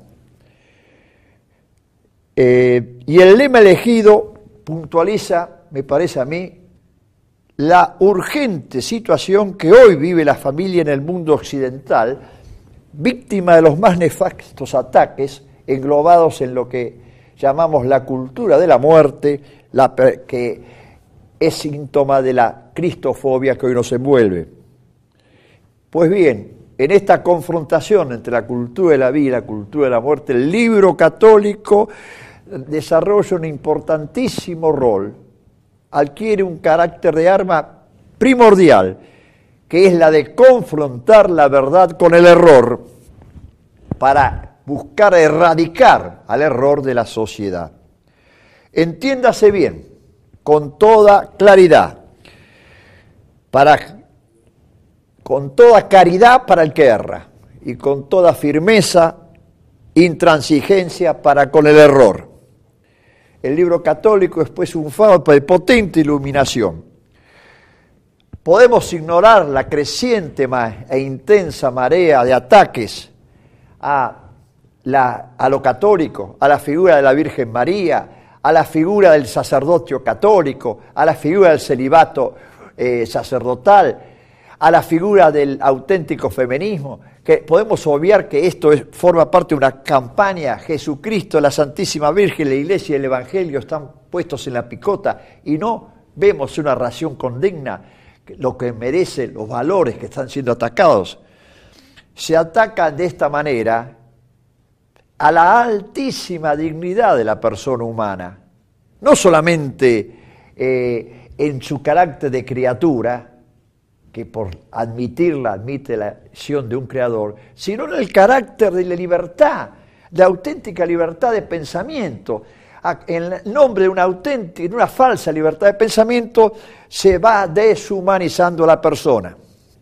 Eh, y el lema elegido puntualiza, me parece a mí, la urgente situación que hoy vive la familia en el mundo occidental, víctima de los más nefastos ataques englobados en lo que llamamos la cultura de la muerte, la, que es síntoma de la cristofobia que hoy nos envuelve. Pues bien, en esta confrontación entre la cultura de la vida y la cultura de la muerte, el libro católico desarrolla un importantísimo rol, adquiere un carácter de arma primordial, que es la de confrontar la verdad con el error, para buscar erradicar al error de la sociedad. Entiéndase bien, con toda claridad, para, con toda caridad para el que erra y con toda firmeza, intransigencia para con el error. El libro católico es pues un faro de potente iluminación. Podemos ignorar la creciente e intensa marea de ataques a La, a lo católico, a la figura de la Virgen María, a la figura del sacerdocio católico, a la figura del celibato eh, sacerdotal, a la figura del auténtico feminismo, que podemos obviar que esto es, forma parte de una campaña. Jesucristo, la Santísima Virgen, la Iglesia y el Evangelio están puestos en la picota y no vemos una ración condigna, lo que merece los valores que están siendo atacados. Se atacan de esta manera a la altísima dignidad de la persona humana, no solamente eh, en su carácter de criatura, que por admitirla admite la acción de un creador, sino en el carácter de la libertad, de auténtica libertad de pensamiento. En nombre de una auténtica, de una falsa libertad de pensamiento, se va deshumanizando a la persona.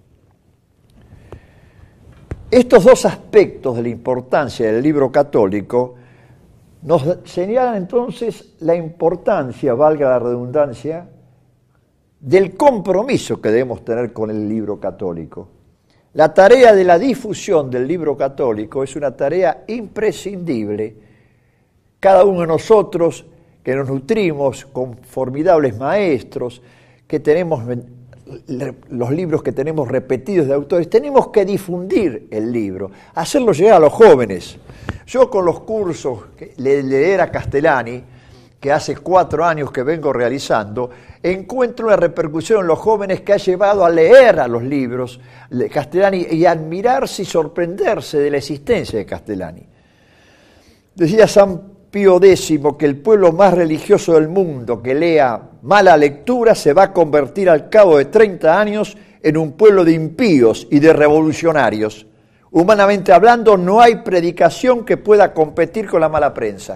Estos dos aspectos de la importancia del libro católico nos señalan entonces la importancia, valga la redundancia, del compromiso que debemos tener con el libro católico. La tarea de la difusión del libro católico es una tarea imprescindible. Cada uno de nosotros que nos nutrimos con formidables maestros, que tenemos los libros que tenemos repetidos de autores, tenemos que difundir el libro, hacerlo llegar a los jóvenes. Yo con los cursos de leer a Castellani, que hace cuatro años que vengo realizando, encuentro una repercusión en los jóvenes que ha llevado a leer a los libros de Castellani y a admirarse y sorprenderse de la existencia de Castellani. Decía San Pío X que el pueblo más religioso del mundo que lea mala lectura se va a convertir al cabo de treinta años en un pueblo de impíos y de revolucionarios. Humanamente hablando, no hay predicación que pueda competir con la mala prensa.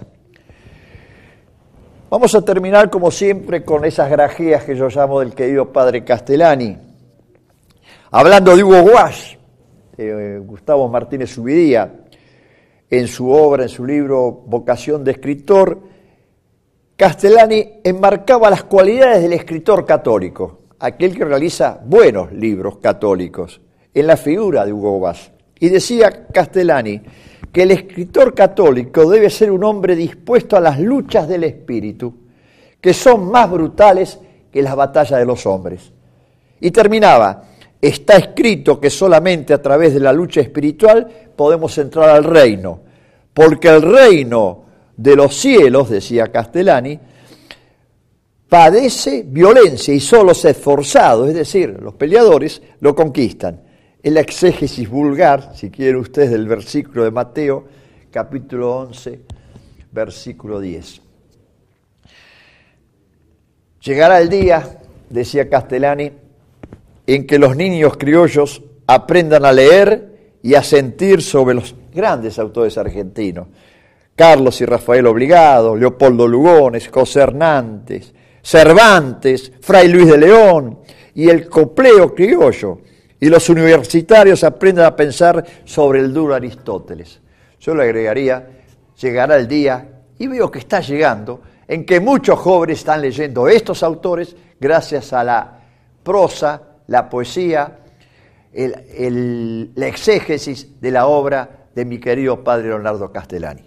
Vamos a terminar, como siempre, con esas grajeas que yo llamo del querido padre Castellani. Hablando de Hugo Guasch, eh, Gustavo Martínez Subidía, en su obra, en su libro Vocación de Escritor, Castellani enmarcaba las cualidades del escritor católico, aquel que realiza buenos libros católicos, en la figura de Hugo Guasch. Y decía Castellani que el escritor católico debe ser un hombre dispuesto a las luchas del espíritu, que son más brutales que las batallas de los hombres. Y terminaba: está escrito que solamente a través de la lucha espiritual podemos entrar al reino, porque el reino de los cielos, decía Castellani, padece violencia y solo los esforzados, es decir, los peleadores, lo conquistan. En la exégesis vulgar, si quieren ustedes, del versículo de Mateo, capítulo once, versículo diez. Llegará el día, decía Castellani, en que los niños criollos aprendan a leer y a sentir sobre los grandes autores argentinos, Carlos y Rafael Obligado, Leopoldo Lugones, José Hernández, Cervantes, Fray Luis de León y el copleo criollo, y los universitarios aprendan a pensar sobre el duro Aristóteles. Yo le agregaría, llegará el día, y veo que está llegando, en que muchos jóvenes están leyendo estos autores gracias a la prosa, la poesía, el, el, la exégesis de la obra de mi querido padre Leonardo Castellani.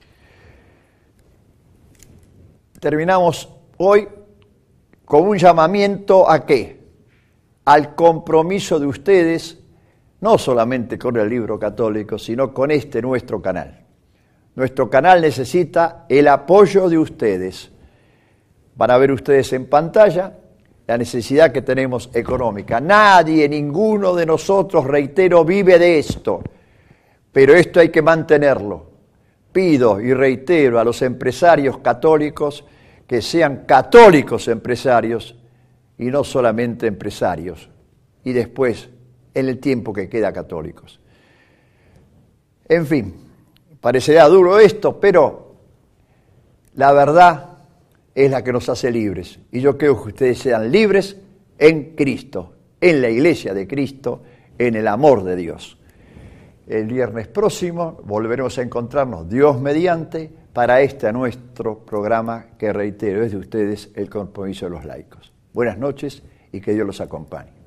Terminamos hoy con un llamamiento ¿a qué? Al compromiso de ustedes, no solamente con el libro católico, sino con este nuestro canal. Nuestro canal necesita el apoyo de ustedes. Van a ver ustedes en pantalla la necesidad que tenemos económica. Nadie, ninguno de nosotros, reitero, vive de esto, pero esto hay que mantenerlo. Pido y reitero a los empresarios católicos que sean católicos empresarios y no solamente empresarios, y después, en el tiempo que queda, católicos. En fin, parecerá duro esto, pero la verdad es la que nos hace libres, y yo creo que ustedes sean libres en Cristo, en la Iglesia de Cristo, en el amor de Dios. El viernes próximo volveremos a encontrarnos, Dios mediante, para este nuestro programa que, reitero, es de ustedes, el compromiso de los laicos. Buenas noches y que Dios los acompañe.